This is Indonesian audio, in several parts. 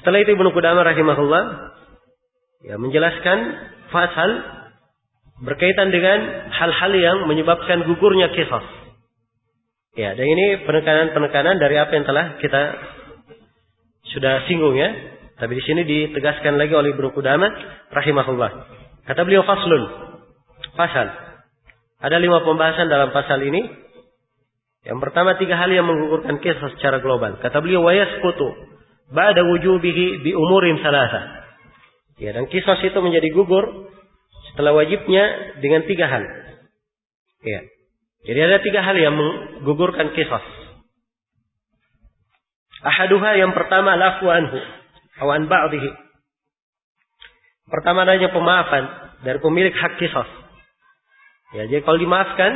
Setelah itu Ibnu Qudamah rahimahullah menjelaskan fasal berkaitan dengan hal-hal yang menyebabkan gugurnya qisas. Dan ini penekanan dari apa yang telah kita sudah singgung ya. Tapi di sini ditegaskan lagi oleh Ibnu Qudamah rahimahullah. Kata beliau fasal. Ada 5 pembahasan dalam pasal ini. Yang pertama 3 hal yang menggugurkan qisas secara global. Kata beliau wa yasqutu ba'da wujubihi bi umurin salasa. Dan qisas itu menjadi gugur setelah wajibnya dengan 3 hal. Jadi ada 3 hal yang menggugurkan qisas. Ahaduha yang pertama lafu anhu aw an ba'dihi. Pertama adanya pemaafan dari pemilik hak qisas. Jadi kalau dimaafkan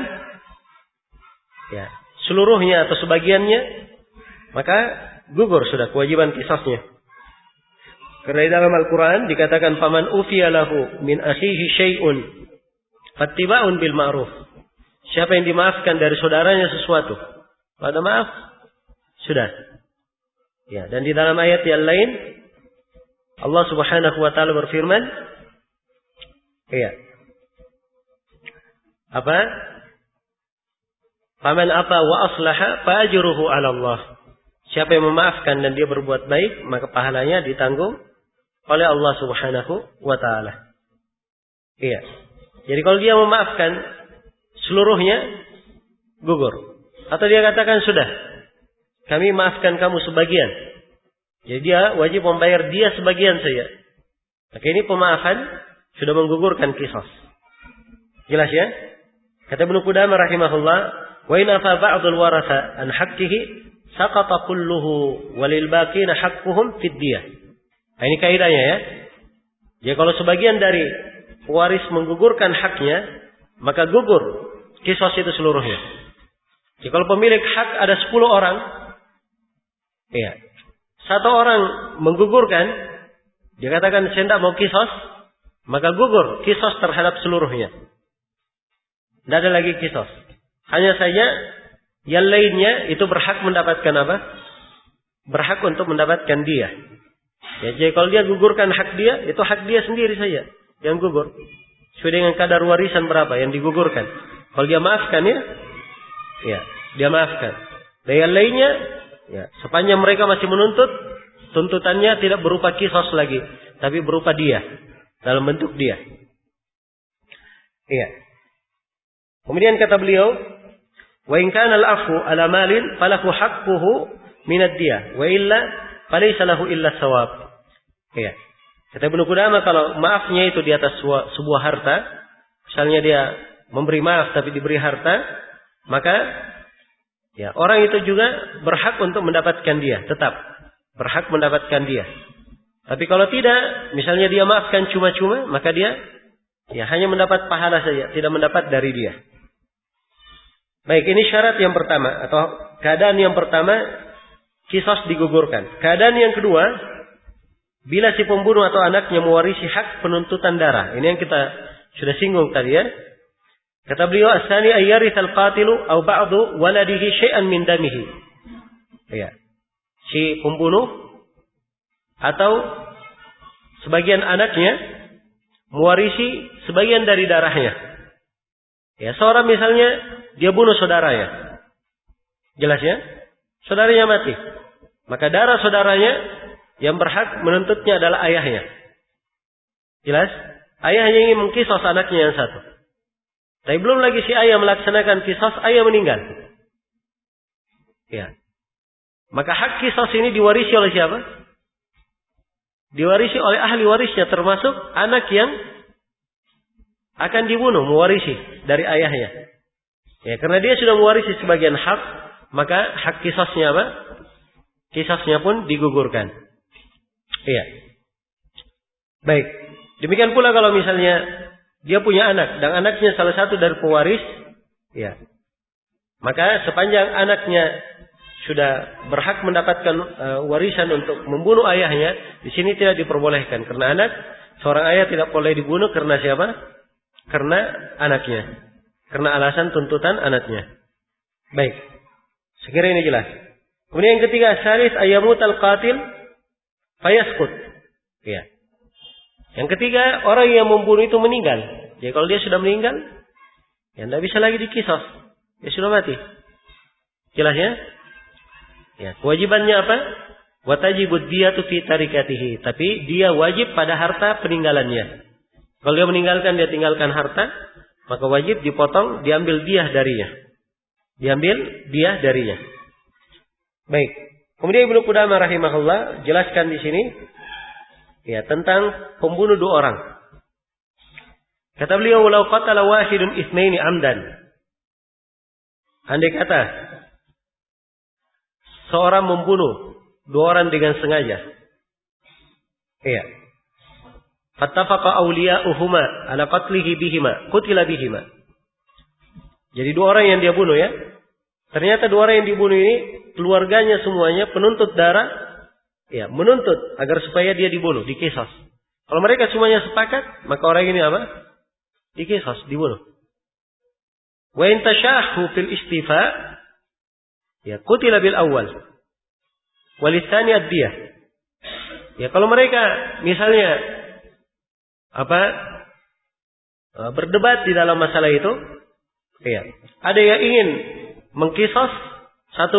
seluruhnya atau sebagiannya, maka gugur sudah kewajiban qisasnya. Karena di dalam Al-Quran dikatakan faman ufiya lahu min akhihi syai'un fattiba'un bil ma'ruf. Siapa yang dimaafkan dari saudaranya sesuatu, pada maaf sudah. Dan di dalam ayat yang lain Allah Subhanahu wa taala berfirman faman afa wa aslaha fa ajruhu 'ala Allah. Siapa yang memaafkan dan dia berbuat baik, maka pahalanya ditanggung oleh Allah Subhanahu wa taala. Jadi kalau dia memaafkan seluruhnya gugur. Atau dia katakan sudah, kami maafkan kamu sebagian. Jadi dia wajib membayar dia sebagian saja. Maka ini pemaafan sudah menggugurkan qisas. Jelas ya? Kata Ibnu Qudamah rahimahullah, wa in afa ba'dul waratha an haqqihi saqata kulluhu walil baqina haqquhum fid diyah. Ini kaidahnya ya. Jadi kalau sebagian dari waris menggugurkan haknya, maka gugur qisas itu seluruhnya. Jadi kalau pemilik hak ada 10 orang, satu orang menggugurkan, dia katakan saya tidak mau qisas, maka gugur qisas terhadap seluruhnya. Tidak ada lagi qisas. Hanya saja yang lainnya itu berhak mendapatkan apa? Berhak untuk mendapatkan dia. Jadi kalau dia gugurkan hak dia, itu hak dia sendiri saja yang gugur. Sesuai dengan kadar warisan berapa yang digugurkan. Kalau dia maafkan dia maafkan. Dan yang lainnya, sepanjang mereka masih menuntut, tuntutannya tidak berupa qisas lagi, tapi berupa dia, dalam bentuk dia. Kemudian kata beliau, wa in kana al-'afwu 'ala malin falahu haqquhu min ad-diyah wa illa falaysa lahu illa thawab. Kata Ibnu Qudamah, kalau maafnya itu di atas sebuah harta, misalnya dia memberi maaf tapi diberi harta, maka orang itu juga berhak untuk mendapatkan dia, tetap berhak mendapatkan dia. Tapi kalau tidak, misalnya dia maafkan cuma-cuma, maka dia hanya mendapat pahala saja, tidak mendapat dari dia. Baik, ini syarat yang pertama atau keadaan yang pertama, qisas digugurkan. Keadaan yang kedua, bila si pembunuh atau anaknya mewarisi hak penuntutan darah. Ini yang kita sudah singgung tadi ya. Kata beliau, as-sani ayyarithal qatilu aw ba'du waladihi syai'an min damihi. Si pembunuh atau sebagian anaknya mewarisi sebagian dari darahnya. Seorang misalnya dia bunuh saudaranya. Jelas ya? Saudaranya mati. Maka darah saudaranya yang berhak menuntutnya adalah ayahnya. Jelas? Ayahnya ingin mengqisas anaknya yang satu. Tapi belum lagi si ayah melaksanakan qisas, ayah meninggal. Maka hak qisas ini diwarisi oleh siapa? Diwarisi oleh ahli warisnya, termasuk anak yang akan dibunuh, mewarisi dari ayahnya. Karena dia sudah mewarisi sebagian hak, maka hak qisasnya apa? Qisasnya pun digugurkan. Baik. Demikian pula kalau misalnya dia punya anak dan anaknya salah satu dari pewaris, maka sepanjang anaknya sudah berhak mendapatkan warisan untuk membunuh ayahnya, di sini tidak diperbolehkan karena seorang ayah tidak boleh dibunuh karena siapa? Karena anaknya, karena alasan tuntutan anaknya. Baik. Sekiranya ini jelas. Kemudian yang ketiga, salis ayyamutal qatil fayaskut. Ya. Yang ketiga, orang yang membunuh itu meninggal. Jadi kalau dia sudah meninggal, ya tidak bisa lagi dikisos. Dia sudah mati. Jelas ya? Ya, kewajibannya apa? Wa tajibud diyatu fi tarikatihi. Tapi dia wajib pada harta peninggalannya. Kalau dia meninggalkan, dia tinggalkan harta, maka wajib dipotong, diambil diyah darinya. Diambil diyah darinya. Baik. Kemudian Ibnu Qudamah rahimahullah jelaskan di sini ya tentang pembunuh dua orang. Kata beliau, "Walau qatala wahidun itsnaini amdan." Andai kata seorang membunuh dua orang dengan sengaja. Iya. Fattafaqa awliya'uhuma ala qatlihi bihima, qutila bihima. Jadi dua orang yang dia bunuh ya. Ternyata dua orang yang dibunuh ini keluarganya semuanya penuntut darah, ya, menuntut agar supaya dia dibunuh, dikisos. Kalau mereka semuanya sepakat, maka orang ini apa? Dikisos, dibunuh. Wa in tashahu fil istifa, ya, qutila bil awwal. Walitsani ad-diyah. Ya, kalau mereka misalnya berdebat di dalam masalah itu, ya, ada yang ingin mengkisos satu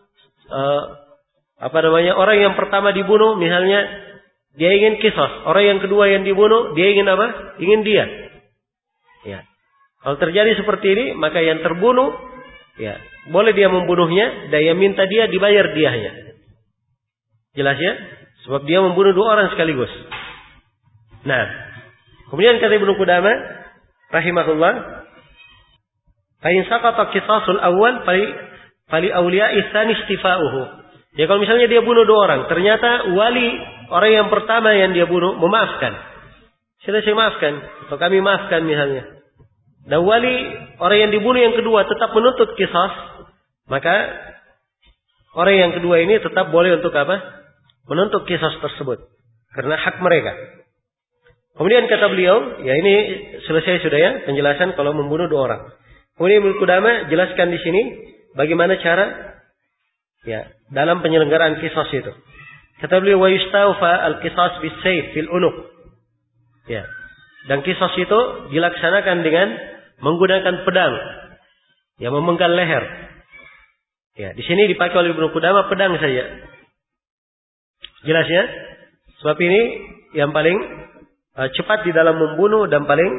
orang yang pertama dibunuh, misalnya dia ingin kisos, orang yang kedua yang dibunuh dia ingin apa? Ingin dia. Ya. Kalau terjadi seperti ini, maka yang terbunuh ya, boleh dia membunuhnya dan yang minta dia dibayar diahnya. Jelas ya? Sebab dia membunuh dua orang sekaligus. Nah, kemudian kata Ibnu Qudamah rahimahullah, fa in saqata qisasul awwal fali awliya'i tsani istifa'uhu. Ya kalau misalnya dia bunuh dua orang, ternyata wali orang yang pertama yang dia bunuh memaafkan. Sudah saya maafkan, atau kami maafkan misalnya. Dan wali orang yang dibunuh yang kedua tetap menuntut qisas, maka orang yang kedua ini tetap boleh untuk apa? Menuntut qisas tersebut karena hak mereka. Kemudian kata beliau, ya ini selesai sudah ya penjelasan kalau membunuh dua orang. Kemudian Ibnu Qudamah jelaskan di sini bagaimana cara ya dalam penyelenggaraan qisas itu. Kata beliau, wa yustawfa al-qisas bis-sayf fil unuq. Ya. Dan qisas itu dilaksanakan dengan menggunakan pedang yang memenggal leher. Ya, di sini dipakai oleh Ibnu Qudamah pedang saja. Jelas ya? Sebab ini yang paling cepat di dalam membunuh dan paling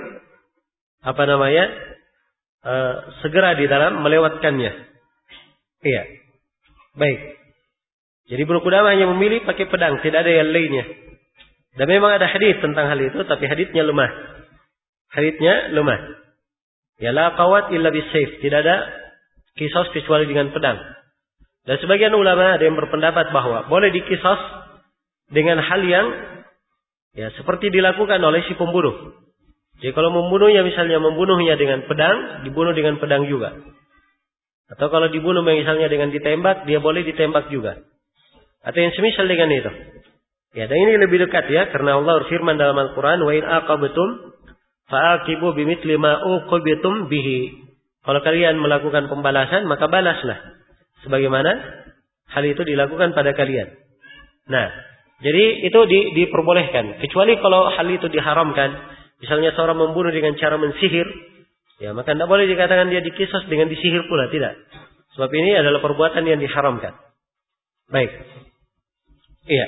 segera di dalam melewatkannya. Iya. Baik. Jadi Ibnu Qudamah hanya memilih pakai pedang, tidak ada yang lainnya. Dan memang ada hadis tentang hal itu, tapi hadisnya lemah. Hadisnya lemah. Ya la qawat illa bis-sayf, tidak ada qisas kecuali dengan pedang. Dan sebagian ulama ada yang berpendapat bahwa boleh diqisas dengan hal yang ya seperti dilakukan oleh si pembunuh. Jadi kalau membunuhnya misalnya membunuhnya dengan pedang, dibunuh dengan pedang juga. Atau kalau dibunuh misalnya dengan ditembak, dia boleh ditembak juga. Atau yang semisal dengan itu. Ya, dan ini lebih dekat ya, karena Allah berfirman dalam Al-Quran, wa in aqabtum fa'aqibu bimithli ma uqibtum bihi. Kalau kalian melakukan pembalasan, maka balaslah sebagaimana hal itu dilakukan pada kalian. Nah, jadi itu diperbolehkan. Kecuali kalau hal itu diharamkan. Misalnya seorang membunuh dengan cara mensihir. Ya, maka tidak boleh dikatakan dia diqisas dengan disihir pula. Tidak. Sebab ini adalah perbuatan yang diharamkan. Baik. Iya.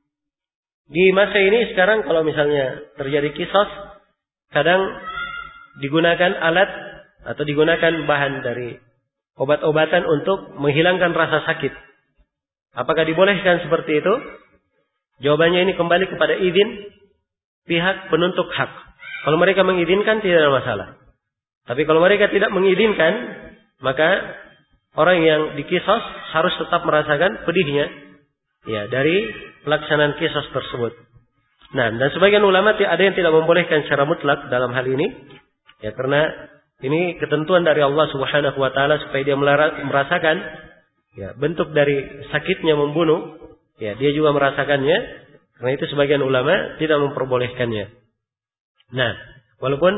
Di masa ini sekarang kalau misalnya terjadi qisas, kadang digunakan alat atau digunakan bahan dari obat-obatan untuk menghilangkan rasa sakit. Apakah dibolehkan seperti itu? Jawabannya ini kembali kepada izin pihak penuntut hak. Kalau mereka mengizinkan tidak ada masalah. Tapi kalau mereka tidak mengizinkan, maka orang yang diqisas harus tetap merasakan pedihnya ya dari pelaksanaan qisas tersebut. Nah, dan sebagian ulama ada yang tidak membolehkan secara mutlak dalam hal ini. Ya karena ini ketentuan dari Allah Subhanahu wa taala supaya dia merasakan ya bentuk dari sakitnya membunuh. Ya, dia juga merasakannya. Karena itu sebagian ulama tidak memperbolehkannya. Nah, walaupun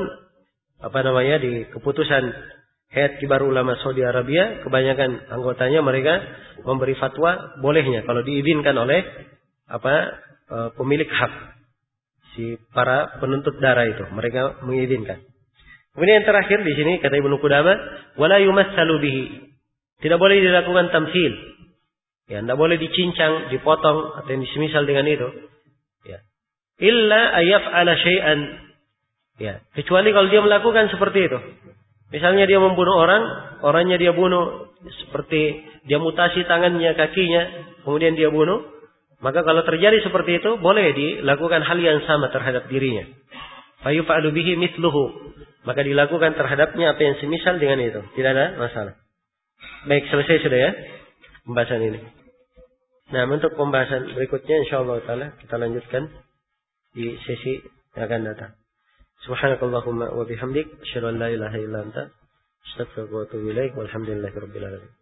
di keputusan Hayat Kibar Ulama Saudi Arabia, kebanyakan anggotanya mereka memberi fatwa bolehnya kalau diizinkan oleh pemilik hak, si para penuntut darah itu, mereka mengizinkan. Kemudian yang terakhir di sini kata Ibnu Qudamah, wala yumassalu bihi. Tidak boleh dilakukan tamsil. Ya, tidak boleh dicincang, dipotong atau yang semisal dengan itu. Ya. Illa ayaf'ala syai'an. Ya, kecuali kalau dia melakukan seperti itu. Misalnya dia membunuh orang, orangnya dia bunuh seperti dia mutasi tangannya, kakinya, kemudian dia bunuh, maka kalau terjadi seperti itu boleh dilakukan hal yang sama terhadap dirinya. Fayuf'alu bihi mithluhu. Maka dilakukan terhadapnya apa yang semisal dengan itu. Tidak ada masalah. Baik, selesai sudah ya pembahasan ini. Nah, untuk pembahasan berikutnya insyaallah taala kita lanjutkan di sesi yang akan datang. Subhanakallahumma wa bihamdik asyhadu an la ilaha illa anta astaghfiruka wa atubu ilaik. Walhamdulillahirabbil alamin.